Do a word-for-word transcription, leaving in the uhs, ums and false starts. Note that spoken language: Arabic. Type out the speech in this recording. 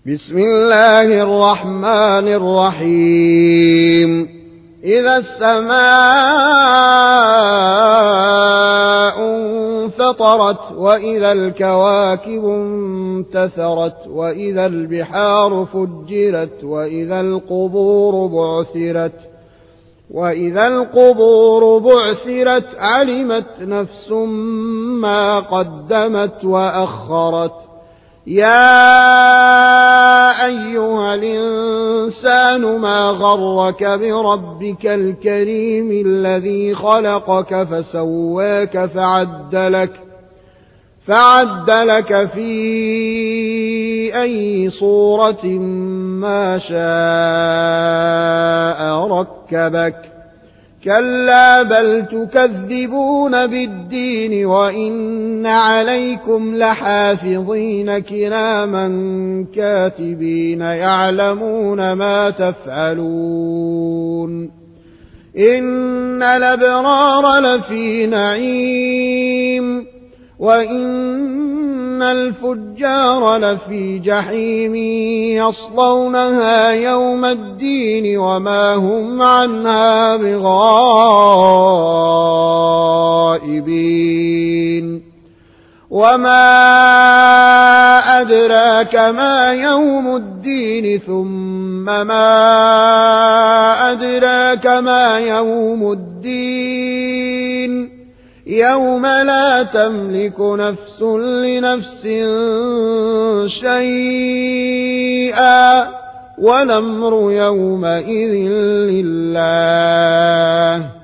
بسم الله الرحمن الرحيم إذا السماء انفطرت وإذا الكواكب انتثرت وإذا البحار فجرت وإذا القبور بعثرت وإذا القبور بعثرت علمت نفس ما قدمت وأخرت يا أيها الإنسان ما غرك بربك الكريم الذي خلقك فسواك فعدلك فعدلك في أي صورة ما شاء ركبك كلا بل تكذبون بالدين وإن عليكم لحافظين كراما كاتبين يعلمون ما تفعلون إن الأبرار لفي نعيم وإن الفجار لفي جحيم يصلونها يوم الدين وما هم عنها بغائبين وما أدراك ما يوم الدين ثم ما أدراك ما يوم الدين يوم لا تملك نفس لنفس شيئا والأمر يومئذ لله